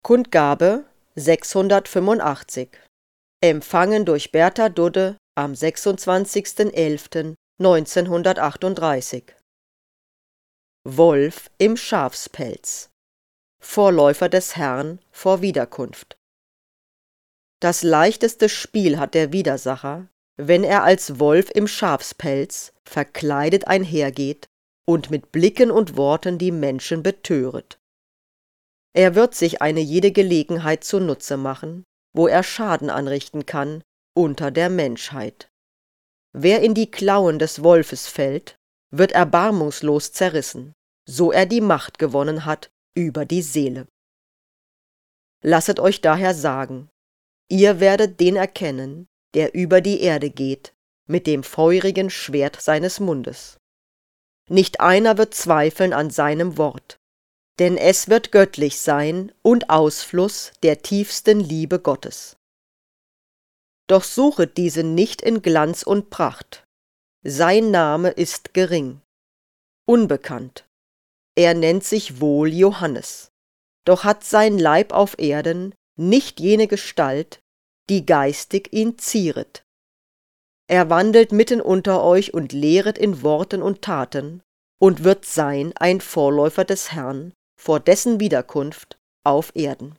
Kundgabe 685. Empfangen durch Bertha Dudde am 26.11.1938. Wolf im Schafspelz. Vorläufer des Herrn vor Wiederkunft. Das leichteste Spiel hat der Widersacher, wenn er als Wolf im Schafspelz verkleidet einhergeht und mit Blicken und Worten die Menschen betöret. Er wird sich eine jede Gelegenheit zunutze machen, wo er Schaden anrichten kann, unter der Menschheit. Wer in die Klauen des Wolfes fällt, wird erbarmungslos zerrissen, so er die Macht gewonnen hat über die Seele. Lasset euch daher sagen, ihr werdet den erkennen, der über die Erde geht, mit dem feurigen Schwert seines Mundes. Nicht einer wird zweifeln an seinem Wort, denn es wird göttlich sein und Ausfluss der tiefsten Liebe Gottes. Doch suchet diesen nicht in Glanz und Pracht. Sein Name ist gering, unbekannt. Er nennt sich wohl Johannes, doch hat sein Leib auf Erden nicht jene Gestalt, die geistig ihn zieret. Er wandelt mitten unter euch und lehret in Worten und Taten und wird sein ein Vorläufer des Herrn vor dessen Wiederkunft auf Erden.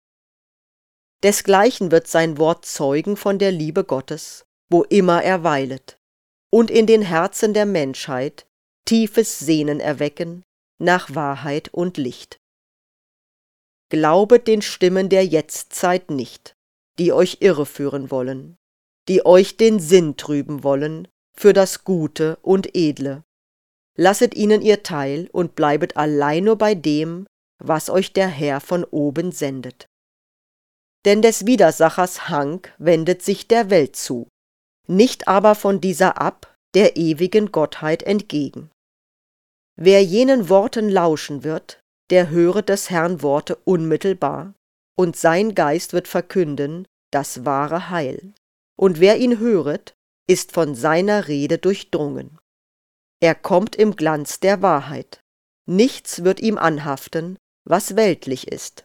Desgleichen wird sein Wort zeugen von der Liebe Gottes, wo immer er weilet, und in den Herzen der Menschheit tiefes Sehnen erwecken nach Wahrheit und Licht. Glaubet den Stimmen der Jetztzeit nicht, die euch irreführen wollen, die euch den Sinn trüben wollen für das Gute und Edle. Lasset ihnen ihr Teil und bleibet allein nur bei dem, was euch der Herr von oben sendet. Denn des Widersachers Hang wendet sich der Welt zu, nicht aber von dieser ab, der ewigen Gottheit entgegen. Wer jenen Worten lauschen wird, der höret des Herrn Worte unmittelbar, und sein Geist wird verkünden das wahre Heil. Und wer ihn höret, ist von seiner Rede durchdrungen. Er kommt im Glanz der Wahrheit. Nichts wird ihm anhaften, was weltlich ist.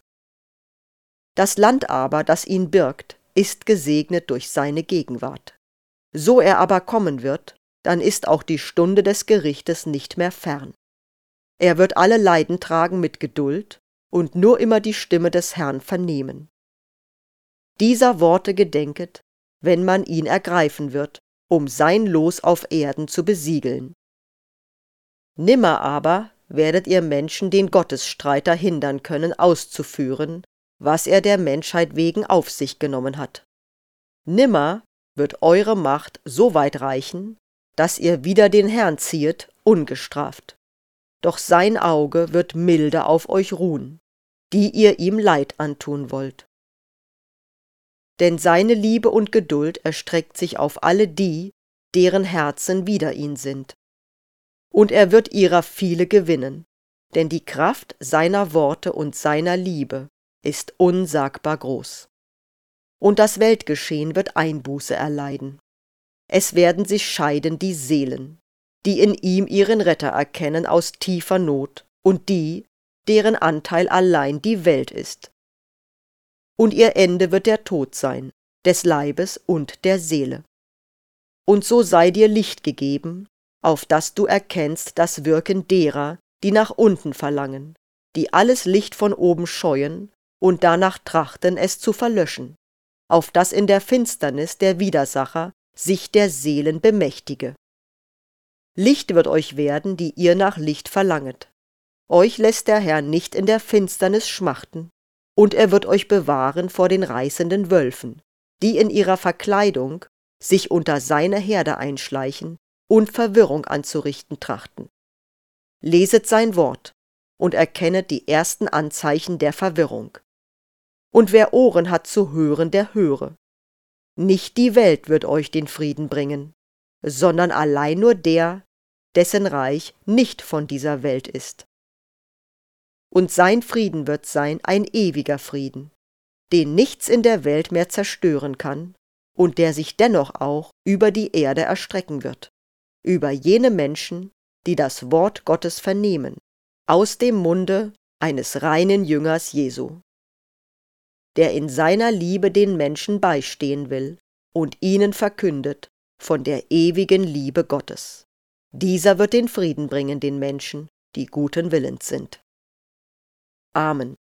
Das Land aber, das ihn birgt, ist gesegnet durch seine Gegenwart. So er aber kommen wird, dann ist auch die Stunde des Gerichtes nicht mehr fern. Er wird alle Leiden tragen mit Geduld und nur immer die Stimme des Herrn vernehmen. Dieser Worte gedenket, wenn man ihn ergreifen wird, um sein Los auf Erden zu besiegeln. Nimmer aber werdet ihr Menschen den Gottesstreiter hindern können, auszuführen, was er der Menschheit wegen auf sich genommen hat. Nimmer wird eure Macht so weit reichen, dass ihr wider den Herrn ziehet, ungestraft. Doch sein Auge wird milde auf euch ruhen, die ihr ihm Leid antun wollt. Denn seine Liebe und Geduld erstreckt sich auf alle die, deren Herzen wider ihn sind. Und er wird ihrer viele gewinnen, denn die Kraft seiner Worte und seiner Liebe ist unsagbar groß. Und das Weltgeschehen wird Einbuße erleiden. Es werden sich scheiden die Seelen, die in ihm ihren Retter erkennen aus tiefer Not, und die, deren Anteil allein die Welt ist. Und ihr Ende wird der Tod sein, des Leibes und der Seele. Und so sei dir Licht gegeben, auf das du erkennst das Wirken derer, die nach unten verlangen, die alles Licht von oben scheuen und danach trachten, es zu verlöschen, auf das in der Finsternis der Widersacher sich der Seelen bemächtige. Licht wird euch werden, die ihr nach Licht verlanget. Euch lässt der Herr nicht in der Finsternis schmachten, und er wird euch bewahren vor den reißenden Wölfen, die in ihrer Verkleidung sich unter seine Herde einschleichen und Verwirrung anzurichten trachten. Leset sein Wort und erkennet die ersten Anzeichen der Verwirrung. Und wer Ohren hat zu hören, der höre. Nicht die Welt wird euch den Frieden bringen, sondern allein nur der, dessen Reich nicht von dieser Welt ist. Und sein Frieden wird sein ein ewiger Frieden, den nichts in der Welt mehr zerstören kann und der sich dennoch auch über die Erde erstrecken wird, über jene Menschen, die das Wort Gottes vernehmen, aus dem Munde eines reinen Jüngers Jesu. der in seiner Liebe den Menschen beistehen will und ihnen verkündet von der ewigen Liebe Gottes. Dieser wird den Frieden bringen den Menschen, die guten Willens sind. Amen.